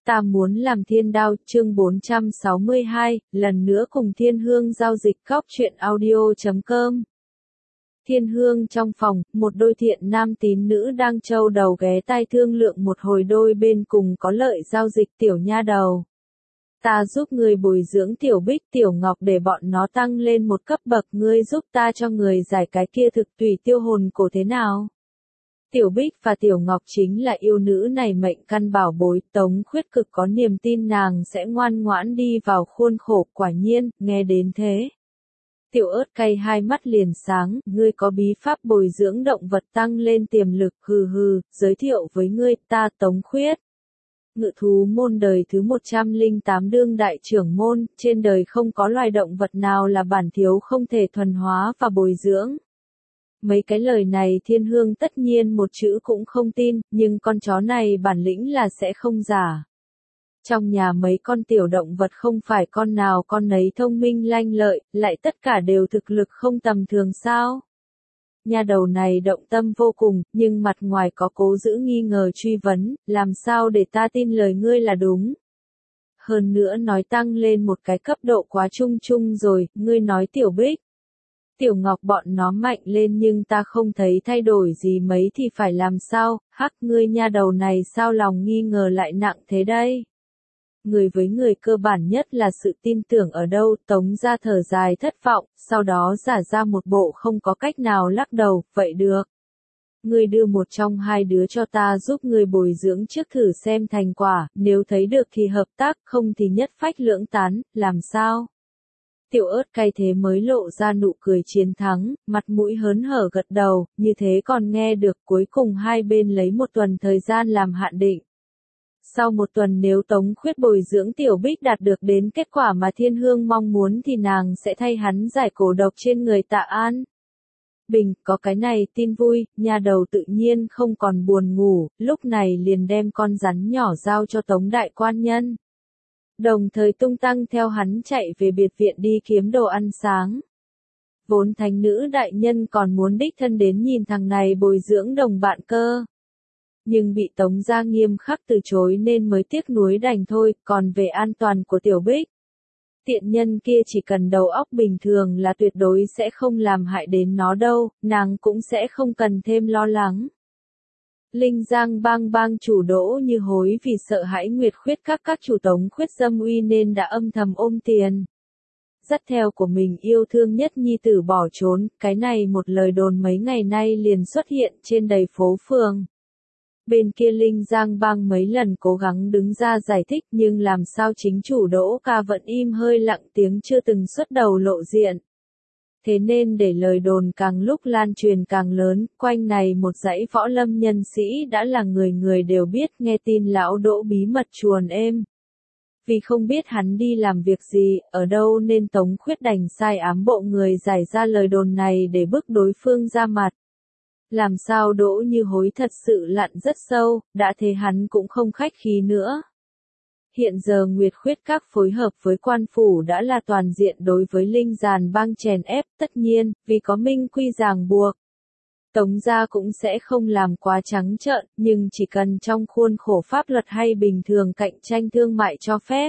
Ta muốn làm thiên đao, chương 462, lần nữa cùng Thiên Hương giao dịch góc truyện audio.com. Thiên Hương trong phòng, một đôi thiện nam tín nữ đang trâu đầu ghé tai thương lượng một hồi đôi bên cùng có lợi giao dịch. Tiểu nha đầu, ta giúp người bồi dưỡng Tiểu Bích Tiểu Ngọc để bọn nó tăng lên một cấp bậc, ngươi giúp ta cho người giải cái kia thực tùy tiêu hồn cổ thế nào? Tiểu Bích và Tiểu Ngọc chính là yêu nữ này mệnh căn bảo bối, Tống Khuyết cực có niềm tin nàng sẽ ngoan ngoãn đi vào khuôn khổ. Quả nhiên, nghe đến thế, Tiểu Ớt cay hai mắt liền sáng, ngươi có bí pháp bồi dưỡng động vật tăng lên tiềm lực, hừ, giới thiệu với ngươi, ta Tống Khuyết. Ngự thú môn đời thứ 108 đương đại trưởng môn, trên đời không có loài động vật nào là bản thiếu không thể thuần hóa và bồi dưỡng. Mấy cái lời này Thiên Hương tất nhiên một chữ cũng không tin, nhưng con chó này bản lĩnh là sẽ không giả. Trong nhà mấy con tiểu động vật không phải con nào con nấy thông minh lanh lợi, lại tất cả đều thực lực không tầm thường sao? Nhà đầu này động tâm vô cùng, nhưng mặt ngoài có cố giữ nghi ngờ truy vấn, làm sao để ta tin lời ngươi là đúng? Hơn nữa nói tăng lên một cái cấp độ quá chung rồi, ngươi nói Tiểu Bích, Tiểu Ngọc bọn nó mạnh lên nhưng ta không thấy thay đổi gì mấy thì phải làm sao? Hắc, ngươi nha đầu này sao lòng nghi ngờ lại nặng thế đây? Người với người cơ bản nhất là sự tin tưởng ở đâu? Tống ra thở dài thất vọng, sau đó giả ra một bộ không có cách nào lắc đầu, vậy được. Ngươi đưa một trong hai đứa cho ta giúp ngươi bồi dưỡng trước thử xem thành quả, nếu thấy được thì hợp tác, không thì nhất phách lưỡng tán, làm sao? Tiểu Ớt cay thế mới lộ ra nụ cười chiến thắng, mặt mũi hớn hở gật đầu, như thế còn nghe được. Cuối cùng hai bên lấy một tuần thời gian làm hạn định. Sau một tuần nếu Tống Khuyết bồi dưỡng Tiểu Bích đạt được đến kết quả mà Thiên Hương mong muốn thì nàng sẽ thay hắn giải cổ độc trên người Tạ An. Bình, có cái này tin vui, nha đầu tự nhiên không còn buồn ngủ, lúc này liền đem con rắn nhỏ giao cho Tống đại quan nhân. Đồng thời tung tăng theo hắn chạy về biệt viện đi kiếm đồ ăn sáng. Vốn thánh nữ đại nhân còn muốn đích thân đến nhìn thằng này bồi dưỡng đồng bạn cơ. Nhưng bị Tống gia nghiêm khắc từ chối nên mới tiếc nuối đành thôi. Còn về an toàn của Tiểu Bích, tiện nhân kia chỉ cần đầu óc bình thường là tuyệt đối sẽ không làm hại đến nó đâu, nàng cũng sẽ không cần thêm lo lắng. Linh Giang bang chủ Đỗ Như Hối vì sợ hãi Nguyệt Khuyết các chủ Tống Khuyết dâm uy nên đã âm thầm ôm tiền. Dắt theo của mình yêu thương nhất nhi tử bỏ trốn, cái này một lời đồn mấy ngày nay liền xuất hiện trên đầy phố phường. Bên kia Linh Giang bang mấy lần cố gắng đứng ra giải thích nhưng làm sao chính chủ Đỗ ca vẫn im hơi lặng tiếng chưa từng xuất đầu lộ diện. Thế nên để lời đồn càng lúc lan truyền càng lớn, quanh này một dãy võ lâm nhân sĩ đã là người đều biết. Nghe tin lão Đỗ bí mật chuồn êm. Vì không biết hắn đi làm việc gì, ở đâu nên Tống Khuyết đành sai ám bộ người giải ra lời đồn này để bức đối phương ra mặt. Làm sao Đỗ Như Hối thật sự lặn rất sâu, đã thế hắn cũng không khách khí nữa. Hiện giờ Nguyệt Khuyết các phối hợp với quan phủ đã là toàn diện đối với Linh Giàn bang chèn ép, tất nhiên, vì có minh quy ràng buộc. Tống gia cũng sẽ không làm quá trắng trợn, nhưng chỉ cần trong khuôn khổ pháp luật hay bình thường cạnh tranh thương mại cho phép.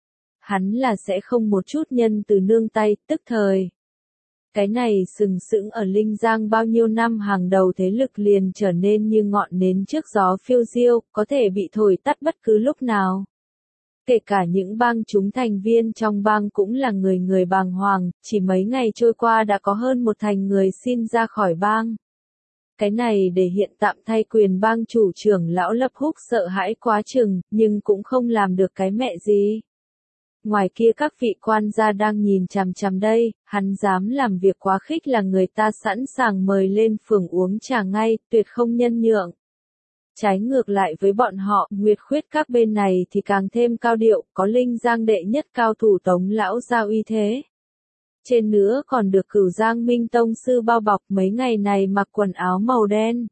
Hắn là sẽ không một chút nhân từ nương tay, tức thời. Cái này sừng sững ở Linh Giang bao nhiêu năm hàng đầu thế lực liền trở nên như ngọn nến trước gió phiêu diêu, có thể bị thổi tắt bất cứ lúc nào. Kể cả những bang chúng thành viên trong bang cũng là người bàng hoàng, chỉ mấy ngày trôi qua đã có hơn 1/10 người xin ra khỏi bang. Cái này để hiện tạm thay quyền bang chủ trưởng lão Lập Húc sợ hãi quá chừng, nhưng cũng không làm được cái mẹ gì. Ngoài kia các vị quan gia đang nhìn chằm đây, hắn dám làm việc quá khích là người ta sẵn sàng mời lên phường uống trà ngay, tuyệt không nhân nhượng. Trái ngược lại với bọn họ, Nguyệt Khuyết các bên này thì càng thêm cao điệu, có Linh Giang đệ nhất cao thủ Tống lão gia uy thế. Trên nữa còn được Cửu Giang Minh Tông sư bao bọc, mấy ngày này mặc quần áo màu đen.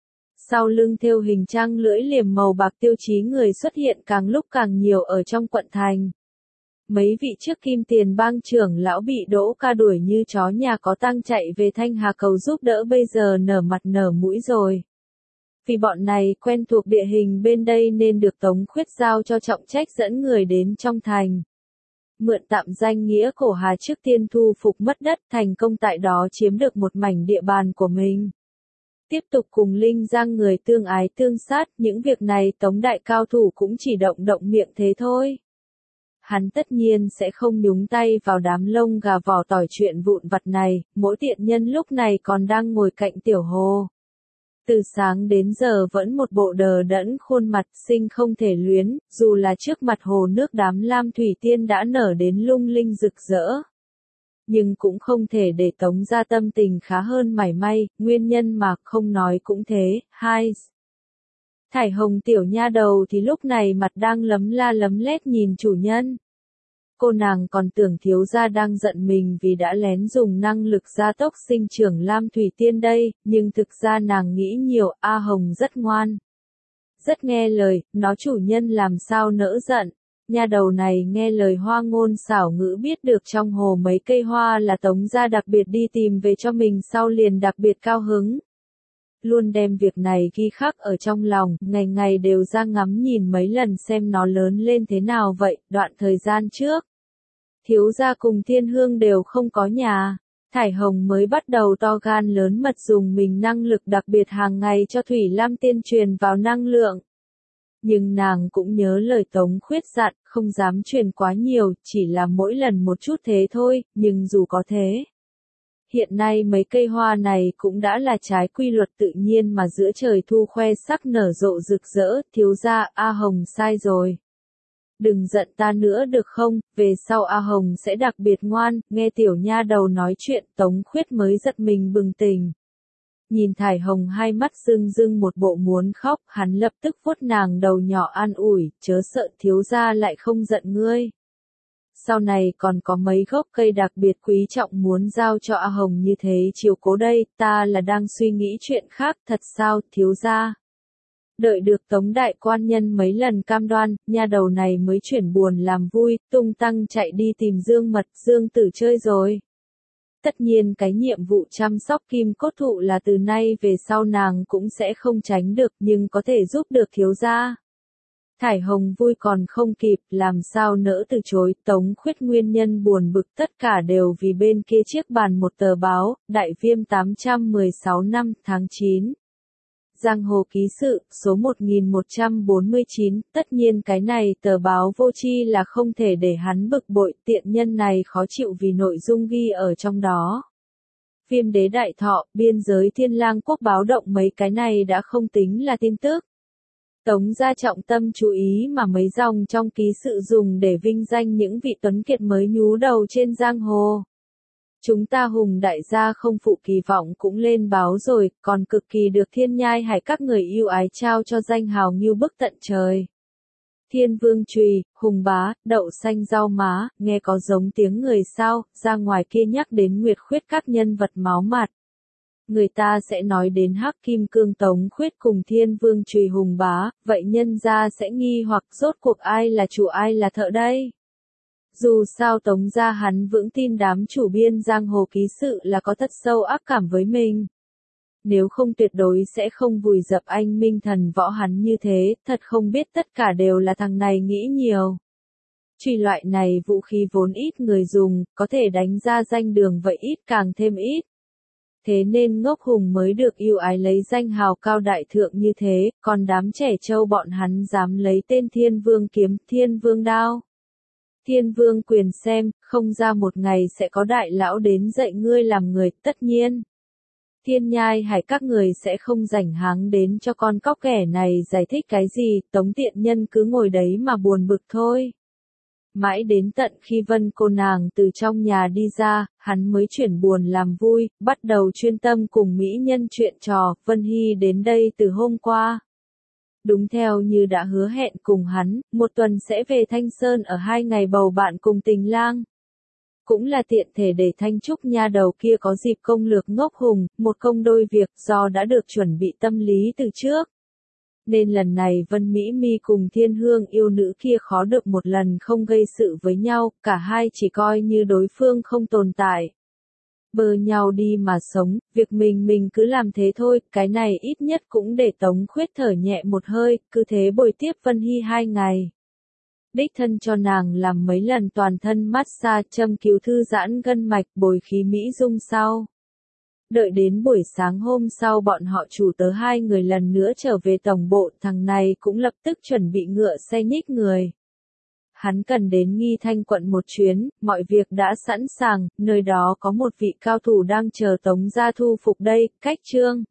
Sau lưng thêu hình trăng lưỡi liềm màu bạc tiêu chí người xuất hiện càng lúc càng nhiều ở trong quận thành. Mấy vị trước Kim Tiền bang trưởng lão bị Đỗ ca đuổi như chó nhà có tang chạy về Thanh Hà cầu giúp đỡ bây giờ nở mặt nở mũi rồi. Vì bọn này quen thuộc địa hình bên đây nên được Tống Khuyết giao cho trọng trách dẫn người đến trong thành. Mượn tạm danh nghĩa Cổ Hà trước tiên thu phục mất đất, thành công tại đó chiếm được một mảnh địa bàn của mình. Tiếp tục cùng Linh Giang người tương ái tương sát, những việc này Tống đại cao thủ cũng chỉ động động miệng thế thôi. Hắn tất nhiên sẽ không nhúng tay vào đám lông gà vỏ tỏi chuyện vụn vặt này, mỗi tiện nhân lúc này còn đang ngồi cạnh Tiểu Hồ. Từ sáng đến giờ vẫn một bộ đờ đẫn khuôn mặt xinh không thể luyến, dù là trước mặt hồ nước đám lam thủy tiên đã nở đến lung linh rực rỡ. Nhưng cũng không thể để Tống gia tâm tình khá hơn mảy may, nguyên nhân mà không nói cũng thế. Hai. Thải Hồng tiểu nha đầu thì lúc này mặt đang lấm la lấm lét nhìn chủ nhân. Cô nàng còn tưởng thiếu gia đang giận mình vì đã lén dùng năng lực gia tốc sinh trưởng lam thủy tiên đây, nhưng thực ra nàng nghĩ nhiều, A Hồng rất ngoan. Rất nghe lời, nó chủ nhân làm sao nỡ giận. Nha đầu này nghe lời hoa ngôn xảo ngữ biết được trong hồ mấy cây hoa là Tống gia đặc biệt đi tìm về cho mình sau liền đặc biệt cao hứng. Luôn đem việc này ghi khắc ở trong lòng, ngày ngày đều ra ngắm nhìn mấy lần xem nó lớn lên thế nào vậy. Đoạn thời gian trước, thiếu gia cùng Thiên Hương đều không có nhà. Thải Hồng mới bắt đầu to gan lớn mật dùng mình năng lực đặc biệt hàng ngày cho Thủy Lam Tiên truyền vào năng lượng. Nhưng nàng cũng nhớ lời Tống Khuyết dặn, không dám truyền quá nhiều, chỉ là mỗi lần một chút thế thôi, nhưng dù có thế. Hiện nay mấy cây hoa này cũng đã là trái quy luật tự nhiên mà giữa trời thu khoe sắc nở rộ rực rỡ, thiếu gia, A Hồng sai rồi. Đừng giận ta nữa được không, về sau A Hồng sẽ đặc biệt ngoan, nghe tiểu nha đầu nói chuyện Tống Khuyết mới giật mình bừng tỉnh. Nhìn Thải Hồng hai mắt rưng rưng một bộ muốn khóc, hắn lập tức vuốt nàng đầu nhỏ an ủi, chớ sợ thiếu gia lại không giận ngươi. Sau này còn có mấy gốc cây đặc biệt quý trọng muốn giao cho A Hồng như thế chiều cố đây, ta là đang suy nghĩ chuyện khác thật sao, thiếu gia. Đợi được Tống đại quan nhân mấy lần cam đoan, nha đầu này mới chuyển buồn làm vui, tung tăng chạy đi tìm Dương Mật, Dương Tử chơi rồi. Tất nhiên cái nhiệm vụ chăm sóc kim cốt thụ là từ nay về sau nàng cũng sẽ không tránh được nhưng có thể giúp được thiếu gia. Thải Hồng vui còn không kịp, làm sao nỡ từ chối, Tống Khuyết nguyên nhân buồn bực tất cả đều vì bên kia chiếc bàn một tờ báo, Đại Viêm 816 năm tháng 9. Giang Hồ Ký Sự, số 1149, tất nhiên cái này tờ báo vô tri là không thể để hắn bực bội, tiện nhân này khó chịu vì nội dung ghi ở trong đó. Viêm đế đại thọ, biên giới Thiên Lang quốc báo động mấy cái này đã không tính là tin tức. Tống gia trọng tâm chú ý mà mấy dòng trong ký sự dùng để vinh danh những vị tuấn kiệt mới nhú đầu trên giang hồ. Chúng ta Hùng đại gia không phụ kỳ vọng cũng lên báo rồi, còn cực kỳ được Thiên Nhai Hải các người yêu ái trao cho danh hào ngưu bức tận trời. Thiên Vương Trùy, Hùng Bá, Đậu Xanh Rau Má, nghe có giống tiếng người sao, ra ngoài kia nhắc đến Nguyệt Khuyết các nhân vật máu mặt. Người ta sẽ nói đến Hắc Kim Cương Tống Khuyết cùng Thiên Vương Trùy Hùng Bá, vậy nhân gia sẽ nghi hoặc rốt cuộc ai là chủ ai là thợ đây? Dù sao Tống gia hắn vững tin đám chủ biên giang hồ ký sự là có thật sâu ác cảm với mình. Nếu không tuyệt đối sẽ không vùi dập anh minh thần võ hắn như thế, thật không biết tất cả đều là thằng này nghĩ nhiều. Chùy loại này vũ khí vốn ít người dùng, có thể đánh ra danh đường vậy ít càng thêm ít. Thế nên Ngốc Hùng mới được yêu ái lấy danh hào cao đại thượng như thế, còn đám trẻ trâu bọn hắn dám lấy tên Thiên Vương kiếm, Thiên Vương đao. Thiên Vương quyền xem, không ra một ngày sẽ có đại lão đến dạy ngươi làm người, tất nhiên. Thiên Nhai Hải các người sẽ không rảnh háng đến cho con cóc ghẻ này giải thích cái gì, Tống tiện nhân cứ ngồi đấy mà buồn bực thôi. Mãi đến tận khi Vân cô nàng từ trong nhà đi ra, hắn mới chuyển buồn làm vui, bắt đầu chuyên tâm cùng mỹ nhân chuyện trò, Vân Hy đến đây từ hôm qua. Đúng theo như đã hứa hẹn cùng hắn, một tuần sẽ về Thanh Sơn ở 2 ngày bầu bạn cùng Tình Lang. Cũng là tiện thể để Thanh Trúc nha đầu kia có dịp công lược Ngốc Hùng, một công đôi việc do đã được chuẩn bị tâm lý từ trước. Nên lần này Vân Mỹ Mi cùng Thiên Hương yêu nữ kia khó được một lần không gây sự với nhau, cả hai chỉ coi như đối phương không tồn tại. bơ nhau đi mà sống, việc mình cứ làm thế thôi, cái này ít nhất cũng để Tống Khuyết thở nhẹ một hơi, cứ thế bồi tiếp Vân Hy 2 ngày. Đích thân cho nàng làm mấy lần toàn thân massage, châm cứu thư giãn gân mạch, bồi khí mỹ dung sau. Đợi đến buổi sáng hôm sau bọn họ chủ tớ 2 người lần nữa trở về tổng bộ, thằng này cũng lập tức chuẩn bị ngựa xe nhích người. Hắn cần đến Nghi Thanh quận một chuyến, mọi việc đã sẵn sàng, nơi đó có một vị cao thủ đang chờ Tống gia thu phục đây, cách Trương